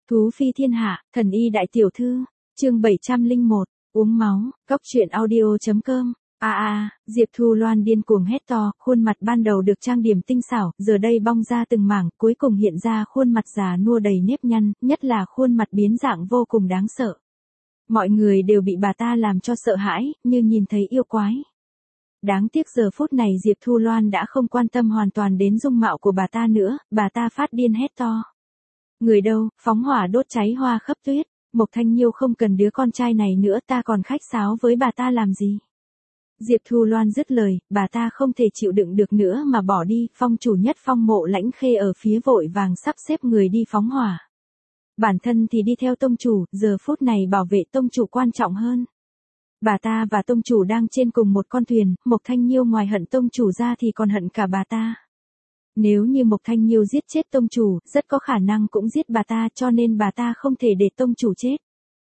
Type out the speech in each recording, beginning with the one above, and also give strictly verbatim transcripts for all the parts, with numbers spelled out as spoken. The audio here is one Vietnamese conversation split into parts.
Thú phi thiên hạ, thần y đại tiểu thư, chương bảy trăm lẻ một, uống máu, cóc truyện audio.com. A a, Diệp Thu Loan điên cuồng hét to, khuôn mặt ban đầu được trang điểm tinh xảo, giờ đây bong ra từng mảng, cuối cùng hiện ra khuôn mặt già nua đầy nếp nhăn, nhất là khuôn mặt biến dạng vô cùng đáng sợ. Mọi người đều bị bà ta làm cho sợ hãi, như nhìn thấy yêu quái. Đáng tiếc giờ phút này Diệp Thu Loan đã không quan tâm hoàn toàn đến dung mạo của bà ta nữa, bà ta phát điên hét to. Người đâu, phóng hỏa đốt cháy Hoa Khấp Tuyết, Mộc Thanh Nhiêu không cần đứa con trai này nữa, ta còn khách sáo với bà ta làm gì? Diệp Thu Loan dứt lời, bà ta không thể chịu đựng được nữa mà bỏ đi, phong chủ nhất phong Mộ Lãnh Khê ở phía vội vàng sắp xếp người đi phóng hỏa. Bản thân thì đi theo tông chủ, giờ phút này bảo vệ tông chủ quan trọng hơn. Bà ta và tông chủ đang trên cùng một con thuyền, Mộc Thanh Nhiêu ngoài hận tông chủ ra thì còn hận cả bà ta. Nếu như Mộc Thanh Nhiêu giết chết tông chủ, rất có khả năng cũng giết bà ta, cho nên bà ta không thể để tông chủ chết.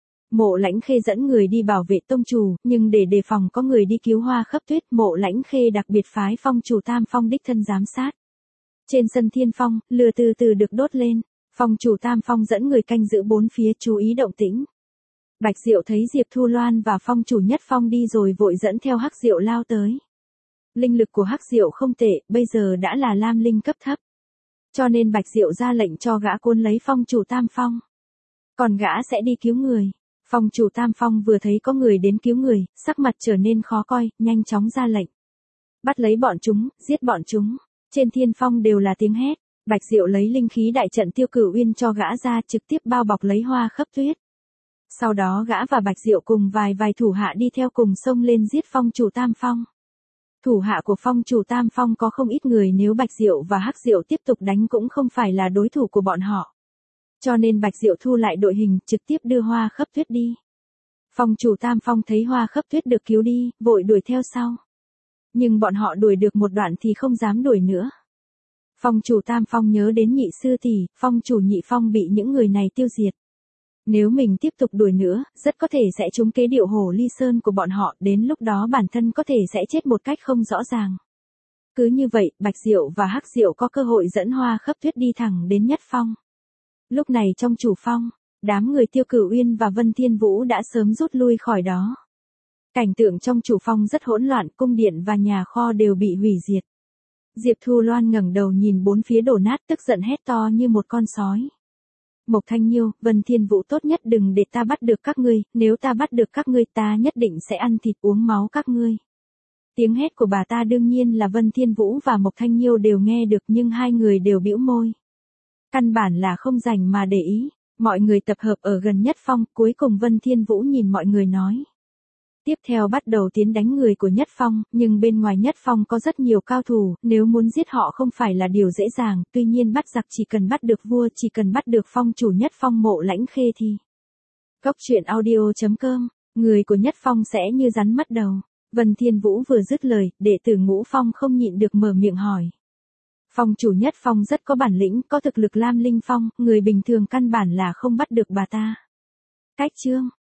Mộ Lãnh Khê dẫn người đi bảo vệ tông chủ, nhưng để đề phòng có người đi cứu Hoa Khấp Tuyết, Mộ Lãnh Khê đặc biệt phái phong chủ Tam Phong đích thân giám sát. Trên sân thiên phong, lửa từ từ được đốt lên, phong chủ Tam Phong dẫn người canh giữ bốn phía chú ý động tĩnh. Bạch Diệu thấy Diệp Thu Loan và phong chủ nhất phong đi rồi vội dẫn theo Hắc Diệu lao tới. Linh lực của Hắc Diệu không tệ, bây giờ đã là lam linh cấp thấp. Cho nên Bạch Diệu ra lệnh cho gã cuốn lấy phong chủ Tam Phong. Còn gã sẽ đi cứu người. Phong chủ Tam Phong vừa thấy có người đến cứu người, sắc mặt trở nên khó coi, nhanh chóng ra lệnh. Bắt lấy bọn chúng, giết bọn chúng. Trên thiên phong đều là tiếng hét. Bạch Diệu lấy linh khí đại trận Tiêu Cửu Uyên cho gã ra, trực tiếp bao bọc lấy Hoa Khấp Tuyết. Sau đó gã và Bạch Diệu cùng vài vài thủ hạ đi theo cùng xông lên giết phong chủ Tam Phong. Thủ hạ của phong chủ Tam Phong có không ít người, nếu Bạch Diệu và Hắc Diệu tiếp tục đánh cũng không phải là đối thủ của bọn họ. Cho nên Bạch Diệu thu lại đội hình, trực tiếp đưa Hoa Khấp Tuyết đi. Phong chủ Tam Phong thấy Hoa Khấp Tuyết được cứu đi, vội đuổi theo sau. Nhưng bọn họ đuổi được một đoạn thì không dám đuổi nữa. Phong chủ Tam Phong nhớ đến nhị sư tỷ, phong chủ Nhị Phong bị những người này tiêu diệt. Nếu mình tiếp tục đuổi nữa, rất có thể sẽ trúng kế điệu Hồ Ly Sơn của bọn họ, đến lúc đó bản thân có thể sẽ chết một cách không rõ ràng. Cứ như vậy, Bạch Diệu và Hắc Diệu có cơ hội dẫn Hoa Khấp Tuyết đi thẳng đến nhất phong. Lúc này trong chủ phong, đám người Tiêu Cửu Uyên và Vân Thiên Vũ đã sớm rút lui khỏi đó. Cảnh tượng trong chủ phong rất hỗn loạn, cung điện và nhà kho đều bị hủy diệt. Diệp Thu Loan ngẩng đầu nhìn bốn phía đổ nát, tức giận hét to như một con sói. Mộc Thanh Nhiêu, Vân Thiên Vũ, tốt nhất đừng để ta bắt được các ngươi, nếu ta bắt được các ngươi ta nhất định sẽ ăn thịt uống máu các ngươi. Tiếng hét của bà ta đương nhiên là Vân Thiên Vũ và Mộc Thanh Nhiêu đều nghe được, nhưng hai người đều bĩu môi. Căn bản là không rảnh mà để ý, mọi người tập hợp ở gần nhất phong, cuối cùng Vân Thiên Vũ nhìn mọi người nói. Tiếp theo bắt đầu tiến đánh người của nhất phong, nhưng bên ngoài nhất phong có rất nhiều cao thủ, nếu muốn giết họ không phải là điều dễ dàng, tuy nhiên bắt giặc chỉ cần bắt được vua, chỉ cần bắt được phong chủ nhất phong Mộ Lãnh Khê thì. Cóc truyện audio.com, người của nhất phong sẽ như rắn mất đầu. Vân Thiên Vũ vừa dứt lời, đệ tử Ngũ Phong không nhịn được mở miệng hỏi. Phong chủ nhất phong rất có bản lĩnh, có thực lực lam linh phong, người bình thường căn bản là không bắt được bà ta. Cách chương